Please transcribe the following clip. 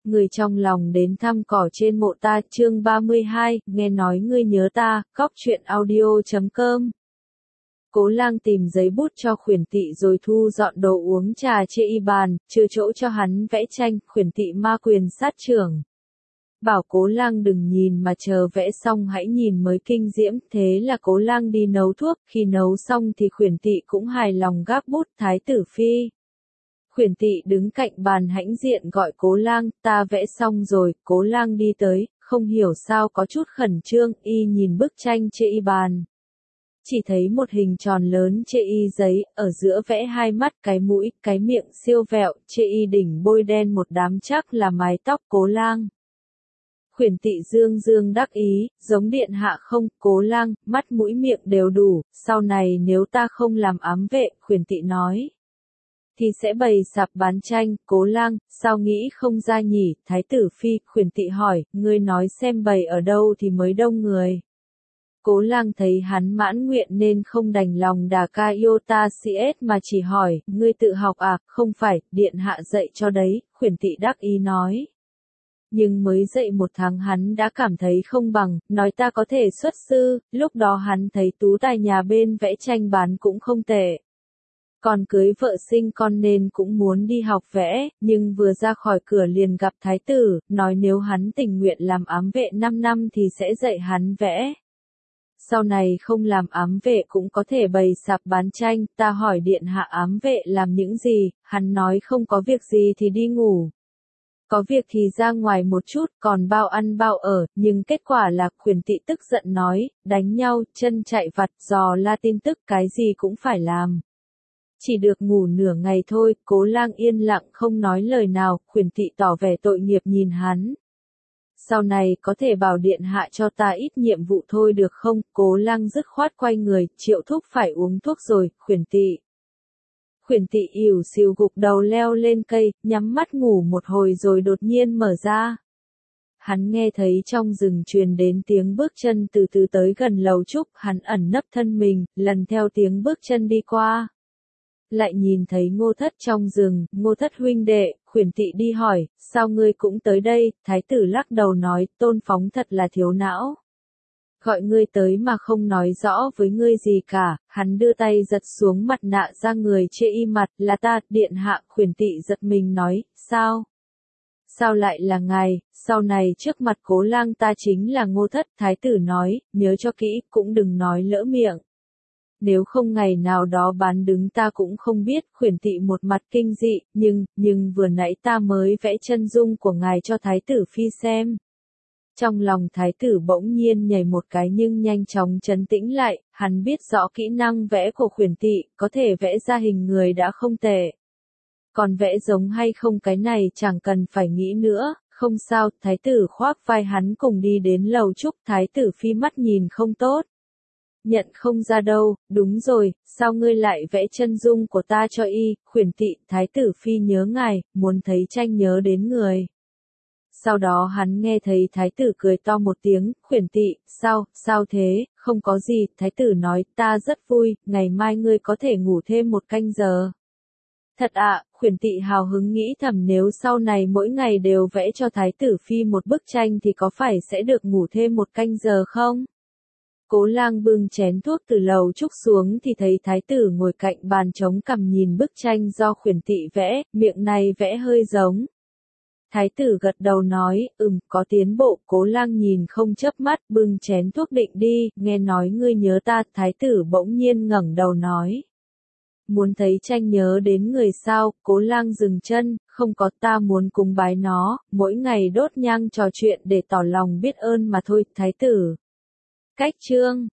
Người trong lòng đến thăm cỏ trên mộ ta, chương 32, nghe nói ngươi nhớ ta, cóc truyện audio.com. Cố Lang tìm giấy bút cho Khuyển Tị rồi thu dọn đồ uống trà chê y bàn, chừa chỗ cho hắn vẽ tranh. Khuyển Tị ma quyền sát trưởng, bảo Cố Lang đừng nhìn mà chờ vẽ xong hãy nhìn mới kinh diễm. Thế là Cố Lang đi nấu thuốc, khi nấu xong thì Khuyển Tị cũng hài lòng gác bút. Thái tử phi. Khuyển Tị đứng cạnh bàn hãnh diện gọi Cố Lang, ta vẽ xong rồi. Cố Lang đi tới, không hiểu sao có chút khẩn trương, y nhìn bức tranh chê y bàn. Chỉ thấy một hình tròn lớn chê y giấy, ở giữa vẽ hai mắt, cái mũi, cái miệng siêu vẹo, chê y đỉnh bôi đen một đám chắc là mái tóc Cố Lang. Khuyển Tị dương dương đắc ý, giống điện hạ không? Cố Lang, mắt mũi miệng đều đủ, sau này nếu ta không làm ám vệ, Khuyển Tị nói, thì sẽ bày sạp bán tranh. Cố Lang, sao nghĩ không ra nhỉ? Thái tử phi. Khuyển Tị hỏi, ngươi nói xem bày ở đâu thì mới đông người. Cố Lang thấy hắn mãn nguyện nên không đành lòng đà ca iota cs mà chỉ hỏi, ngươi tự học à? Không phải, điện hạ dạy cho đấy. Khuyển Tị đắc ý nói. Nhưng mới dạy một tháng hắn đã cảm thấy không bằng, nói ta có thể xuất sư. Lúc đó hắn thấy tú tài nhà bên vẽ tranh bán cũng không tệ. Còn cưới vợ sinh con nên cũng muốn đi học vẽ, nhưng vừa ra khỏi cửa liền gặp thái tử, nói nếu hắn tình nguyện làm ám vệ 5 năm thì sẽ dạy hắn vẽ. Sau này không làm ám vệ cũng có thể bày sạp bán tranh. Ta hỏi điện hạ ám vệ làm những gì, hắn nói không có việc gì thì đi ngủ. Có việc thì ra ngoài một chút, còn bao ăn bao ở, nhưng kết quả là Khuyển Tị tức giận nói, đánh nhau, chân chạy vặt, dò la tin tức cái gì cũng phải làm. Chỉ được ngủ nửa ngày thôi. Cố Lang yên lặng không nói lời nào. Khuyển Tị tỏ vẻ tội nghiệp nhìn hắn. Sau này có thể bảo điện hạ cho ta ít nhiệm vụ thôi được không? Cố Lang dứt khoát quay người, Triệu thúc phải uống thuốc rồi. Khuyển Tị ỉu xìu gục đầu leo lên cây, nhắm mắt ngủ một hồi rồi đột nhiên mở ra. Hắn nghe thấy trong rừng truyền đến tiếng bước chân từ từ tới gần lầu trúc, hắn ẩn nấp thân mình, lần theo tiếng bước chân đi qua. Lại nhìn thấy Ngô Thất trong rừng. Ngô Thất huynh đệ. Khuyển Tị đi hỏi, sao ngươi cũng tới đây? Thái tử lắc đầu nói, Tôn Phóng thật là thiếu não. Gọi ngươi tới mà không nói rõ với ngươi gì cả. Hắn đưa tay giật xuống mặt nạ ra người chê y mặt, là ta, điện hạ. Khuyển Tị giật mình nói, sao? Sao lại là ngài? Sau này trước mặt Cố Lang ta chính là Ngô Thất. Thái tử nói, nhớ cho kỹ, cũng đừng nói lỡ miệng. Nếu không ngày nào đó bán đứng ta cũng không biết. Khuyển Tị một mặt kinh dị, nhưng vừa nãy ta mới vẽ chân dung của ngài cho thái tử phi xem. Trong lòng thái tử bỗng nhiên nhảy một cái nhưng nhanh chóng trấn tĩnh lại, hắn biết rõ kỹ năng vẽ của Khuyển Tị, có thể vẽ ra hình người đã không tệ. Còn vẽ giống hay không cái này chẳng cần phải nghĩ nữa. Không sao. Thái tử khoác vai hắn cùng đi đến lầu trúc. Thái tử phi mắt nhìn không tốt. Nhận không ra đâu. Đúng rồi, sao ngươi lại vẽ chân dung của ta cho y? Khuyển Tị, thái tử phi nhớ ngài, muốn thấy tranh nhớ đến người. Sau đó hắn nghe thấy thái tử cười to một tiếng. Khuyển Tị, sao thế? Không có gì. Thái tử nói, ta rất vui, ngày mai ngươi có thể ngủ thêm một canh giờ. Thật ạ? Khuyển Tị hào hứng nghĩ thầm, nếu sau này mỗi ngày đều vẽ cho thái tử phi một bức tranh thì có phải sẽ được ngủ thêm một canh giờ không? Cố Lang bưng chén thuốc từ lầu trúc xuống thì thấy thái tử ngồi cạnh bàn chống cằm nhìn bức tranh do Khuyển Tị vẽ, miệng này vẽ hơi giống. Thái tử gật đầu nói, có tiến bộ. Cố Lang nhìn không chớp mắt, bưng chén thuốc định đi, nghe nói ngươi nhớ ta. Thái tử bỗng nhiên ngẩng đầu nói. Muốn thấy tranh nhớ đến người sao? Cố Lang dừng chân, không có, ta muốn cúng bái nó, mỗi ngày đốt nhang trò chuyện để tỏ lòng biết ơn mà thôi. Thái tử. Cách chương